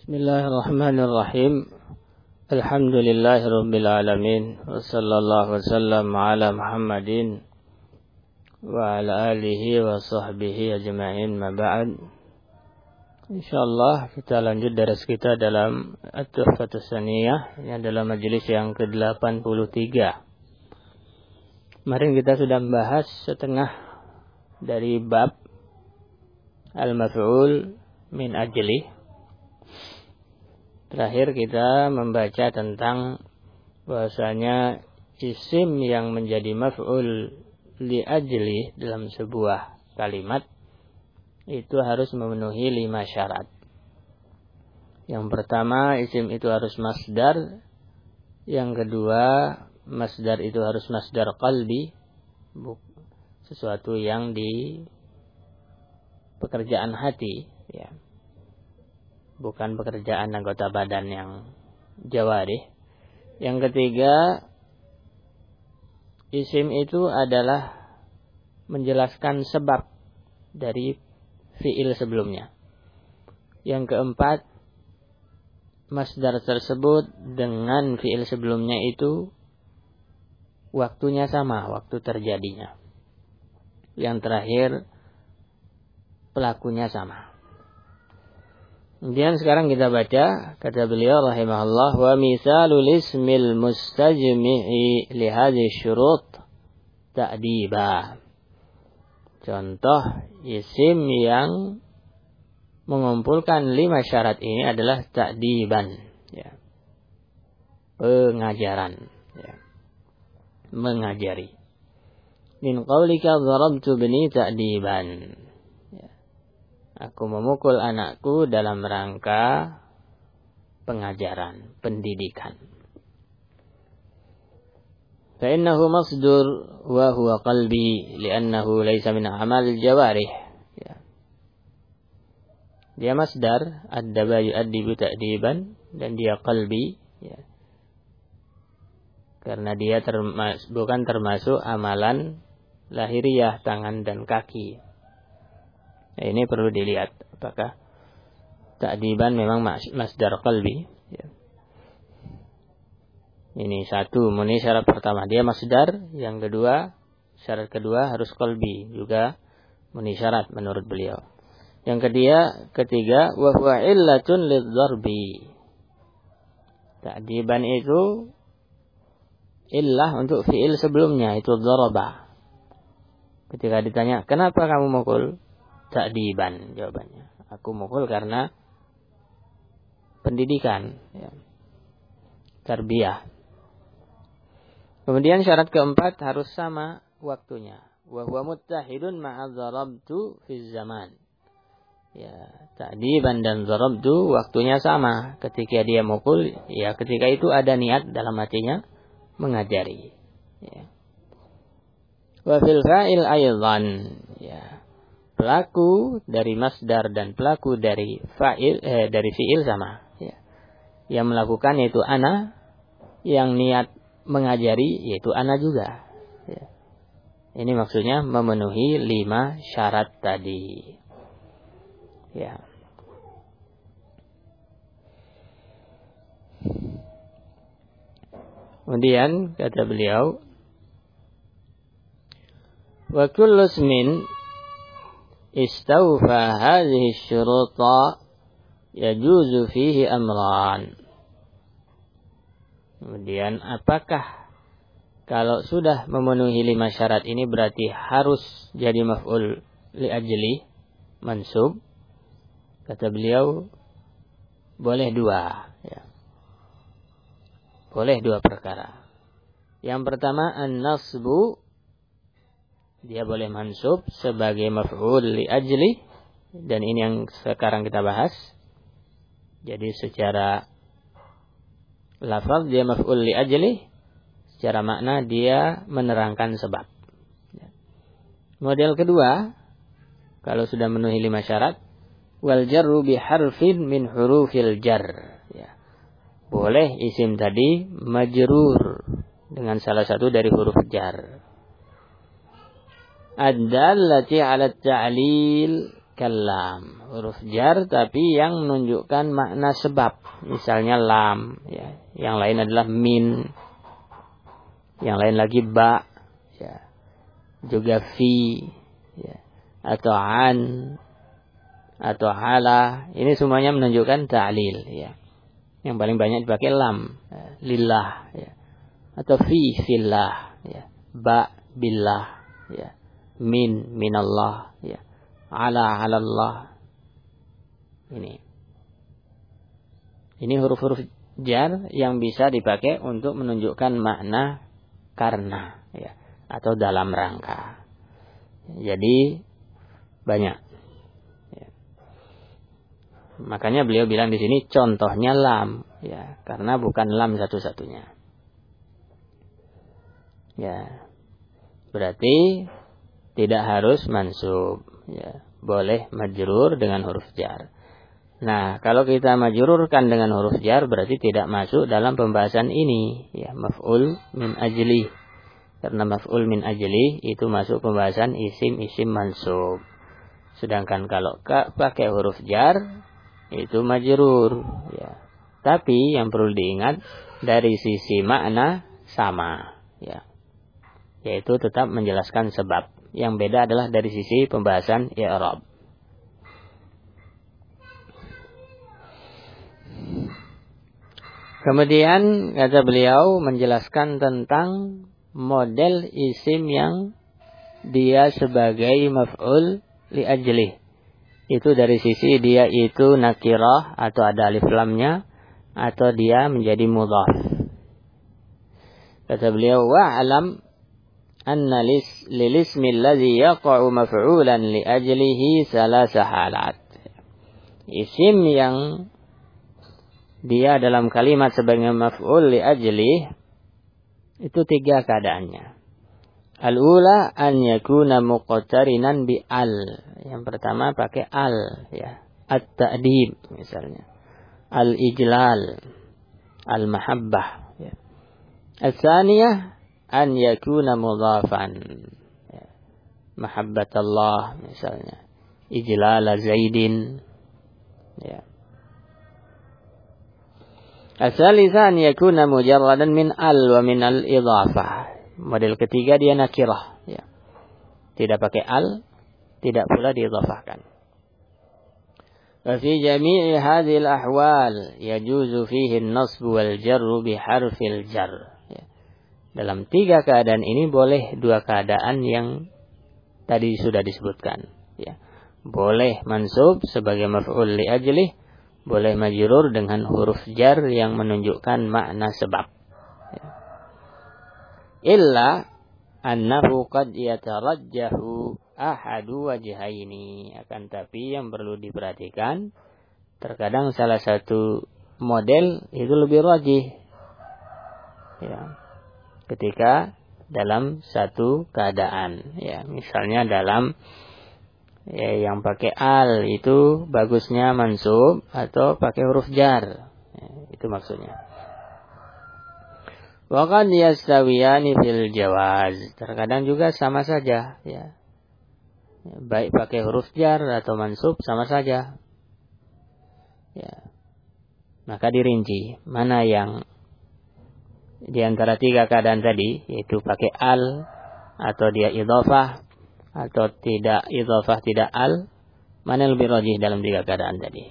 Bismillahirrahmanirrahim. Alhamdulillahirabbil alamin. Wassallallahu wasallam ala Muhammadin wa ala alihi wa sahbihi ajma'in. Ma ba'd. Insyaallah kita lanjut daras kita dalam At-Tuhfatus Tsaniyah. Ini adalah majelis yang ke-83. Kemarin kita sudah membahas setengah dari bab al-maf'ul min ajli. Terakhir kita membaca tentang bahwasanya isim yang menjadi maf'ul li ajli dalam sebuah kalimat itu harus memenuhi 5 syarat. Yang pertama, isim itu harus masdar. Yang kedua, masdar itu harus masdar qalbi, sesuatu yang di pekerjaan hati, ya. Bukan pekerjaan anggota badan yang jawarih. Yang ketiga, isim itu adalah menjelaskan sebab dari fi'il sebelumnya. Yang keempat, masdar tersebut dengan fi'il sebelumnya itu waktunya sama, waktu terjadinya. Yang terakhir, pelakunya sama. Kemudian sekarang kita baca, kata beliau rahimahullah, wa misalul ismil mustajmi'i li hadhihi syurut ta'diba. Contoh isim yang mengumpulkan 5 syarat ini adalah ta'diban, ya. Pengajaran, ya. Mengajari. Min qaulika dharabtu bani ta'diban. Aku memukul anakku dalam rangka pengajaran, pendidikan. Fa'innahu masdur wa huwa qalbi li'annahu laysa min amal jawarih. Ya. Dia masdar, addaba yu'addibu ta'diban, dan dia qalbi, ya. Karena dia bukan termasuk amalan lahiriah, tangan dan kaki. Nah, ini perlu dilihat apakah ta'diban memang masdar qalbi, ya. Ini satu, ini syarat pertama, dia masdar. Yang kedua, syarat kedua harus qalbi, juga memenuhi syarat menurut beliau. Yang ketiga wa huwa illatun lidz-dzarbi. Ta'diban itu illah untuk fi'il sebelumnya, itu dzaraba. Ketika ditanya, "Kenapa kamu mukul?" Ta'diban, jawabannya. Aku mukul karena pendidikan, ya. Tarbiyah. Kemudian syarat keempat harus sama waktunya. Wa huwa muttahidun ma'a dharabtu fi zaman. Ya, ta'diban dan dharabtu waktunya sama. Ketika dia mukul, ya ketika itu ada niat dalam hatinya mengajari, ya. Wa fil fa'il aidan, ya. Pelaku dari masdar dan pelaku dari fa'il dari fi'il sama, ya. Yang melakukan yaitu ana, yang niat mengajari yaitu ana juga, ya. Ini maksudnya memenuhi 5 syarat tadi, ya. Kemudian kata beliau, wa kullu ismin istawfa hadhihi syuruta yajuzu fihi amran. Kemudian apakah kalau sudah memenuhi 5 syarat ini berarti harus jadi maf'ul li ajli, mansub? Kata beliau, boleh 2, ya. Boleh 2 perkara. Yang pertama, an-nasbu, dia boleh mansub sebagai maf'ul li ajli, dan ini yang sekarang kita bahas. Jadi secara lafaz dia maf'ul li ajli, secara makna dia menerangkan sebab. Model kedua, kalau sudah memenuhi 5 syarat, wal jarru bi harfin min hurufil jar, ya. Boleh isim tadi majrur dengan salah satu dari huruf jar. Ad-dallati 'ala at-ta'lil kalam, huruf jar tapi yang menunjukkan makna sebab. Misalnya lam, ya. Yang lain adalah min, yang lain lagi ba, ya. Juga fi, ya. Atau an, atau hala. Ini semuanya menunjukkan ta'lil, ya. Yang paling banyak dipakai lam, ya. Lillah, ya. Atau fi, fillah, ya. Ba, billah, ya. Min, minallah, ya. Ala, alallah. Ini huruf-huruf jar yang bisa dipakai untuk menunjukkan makna karena, ya. Atau dalam rangka. Jadi banyak. Ya. Makanya beliau bilang di sini contohnya lam, ya, karena bukan lam satu-satunya. Ya. Berarti tidak harus mansub, ya. Boleh majrur dengan huruf jar. Nah, kalau kita majrurkan dengan huruf jar berarti tidak masuk dalam pembahasan ini, ya, maf'ul min ajli. Karena maf'ul min ajli itu masuk pembahasan isim mansub. Sedangkan kalau pakai huruf jar itu majrur, ya. Tapi yang perlu diingat dari sisi makna sama, ya. Yaitu tetap menjelaskan sebab. Yang beda adalah dari sisi pembahasan i'rab. Kemudian kata beliau menjelaskan tentang model isim yang dia sebagai maf'ul li ajlih. Itu dari sisi dia itu nakirah atau ada alif lamnya, atau dia menjadi mudhaf. Kata beliau, wa'alam anna lil ismi alladhi yaqa'u maf'ulan li ajlihi salasa halat. Isim yang dia dalam kalimat sebagai maf'ul li ajli itu 3 keadaannya. Al-ula an yakuna muqtarinan bi al. Yang pertama pakai al, ya. At-ta'dib misalnya. Al-ijlal, al-mahabbah, ya. Al-tsaniyah an yakuna mudhafan, ya. Mahabbatullah misalnya. Ijlal Zaidin, ya. Al-tsalitsah an yakuna mujarradan min al wa min al-idhafah. Model ketiga dia nakirah, ya. Tidak pakai al, tidak pula diidhafahkan. Wa fi jami'i hadhil ahwal yajuzu fihi an-nasb wal jarr bi harfil jar. Ya. Dalam 3 keadaan ini boleh 2 keadaan yang tadi sudah disebutkan, ya. Boleh mansub sebagai maf'ul li ajlih, boleh majrur dengan huruf jar yang menunjukkan makna sebab. Ya. Illa annahu qad yatarajjahu ahadu wajhaini. Akan tapi yang perlu diperhatikan, terkadang salah satu model itu lebih rajih, ya. Ketika dalam satu keadaan, ya. Misalnya dalam, ya, yang pakai al itu bagusnya mansub atau pakai huruf jar, ya, itu maksudnya. Wa qad yastawiyani fil jawaz. Terkadang juga sama saja, ya. Baik pakai huruf jar atau mansub sama saja, ya. Maka dirinci mana yang di antara 3 keadaan tadi, yaitu pakai al atau dia idhofah atau tidak idhofah tidak al, mana lebih rajih dalam 3 keadaan tadi.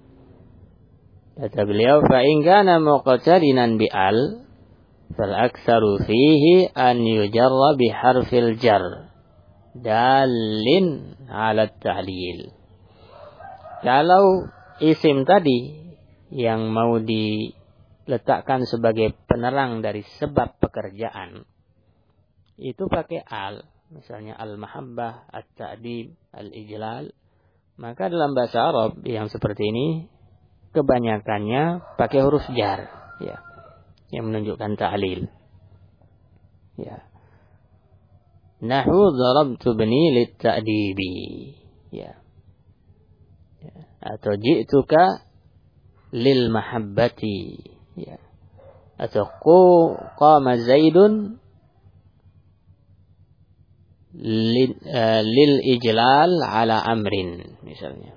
Kata beliau, fa in kana muqtarinan bi al fal aktsaru fihi an yujarra bi harfil jar dalin ala ta'lil. Kalau isim tadi yang mau diletakkan sebagai penerang dari sebab pekerjaan itu pakai al, misalnya al-mahabbah, at-ta'dib, al-ijlal, maka dalam bahasa Arab yang seperti ini kebanyakannya pakai huruf jar, ya, yang menunjukkan ta'lil, ya. Nahu darabtu bani lit-ta'dibi, ya. Atau ji'tuka lil mahabbati, ya. Atau qama Zaidun lil ijlal ala amrin misalnya.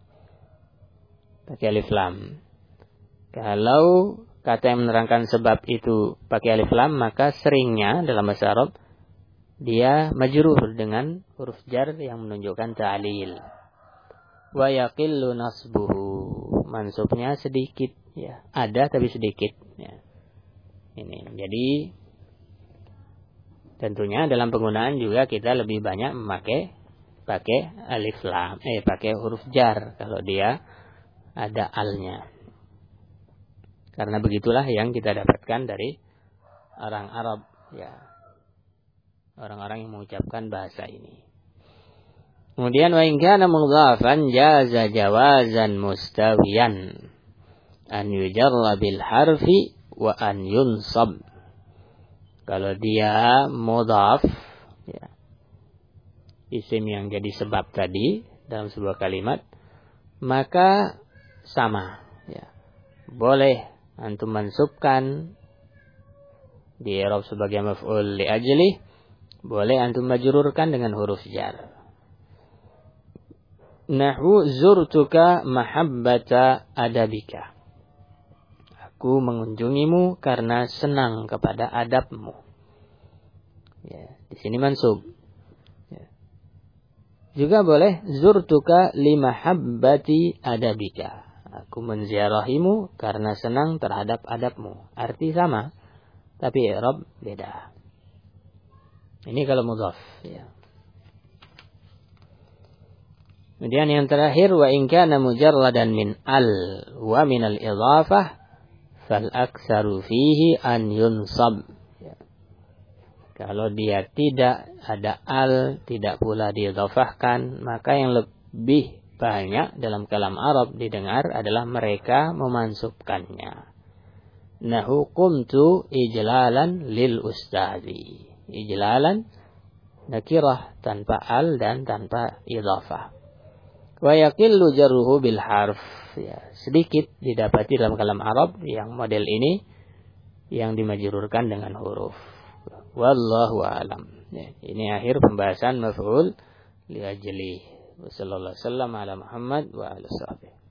Pakai alif lam. Kalau kata yang menerangkan sebab itu pakai alif lam, maka seringnya dalam bahasa Arab dia majrur dengan huruf jar yang menunjukkan ta'lil. Wa yaqillu nasbuhu. Mansubnya sedikit ya. Ada tapi sedikit ya. Ini. Jadi tentunya dalam penggunaan juga kita lebih banyak pakai alif lam, pakai huruf jar kalau dia ada alnya. Karena begitulah yang kita dapatkan dari orang Arab ya. Orang-orang yang mengucapkan bahasa ini. Kemudian wa in kana mudhafan jaza jawazan mustawiyan an yujarra bil harfi wa an yunsab. Kalau dia mudhaf ya, isim yang jadi sebab tadi dalam sebuah kalimat, maka sama ya. Boleh antum mansubkan di i'rab sebagai maf'ul li ajli, boleh antum majrurkan dengan huruf jar. Nahwu zurtuka mahabbata adabika. Aku mengunjungimu karena senang kepada adabmu. Ya, di sini mansub. Ya. Juga boleh zurtuka limahabbati adabika. Aku menziarahimu karena senang terhadap adabmu. Arti sama, tapi i'rab beda. Ini kalau mudhaf. Ya. Kemudian yang terakhir, wa in kana mujarradan min al wa min al idhafah fal aktsaru fihi an yunsab. Ya. Kalau dia tidak ada al, tidak pula diidhafahkan, maka yang lebih banyak dalam kalam Arab didengar adalah mereka memansubkannya. Nahu qumtu ijlalan lil ustazi. Ijlalan nakirah tanpa al dan tanpa idhafah. Wa yaqillu jarruhu bil harf. Ya, sedikit didapati dalam kalam Arab yang model ini yang dimajrurkan dengan huruf. Wallahu a'lam. Ya, ini akhir pembahasan maf'ul li ajli. Wassallallahu alaihi wasallam ala Muhammad wa alihi wasallam.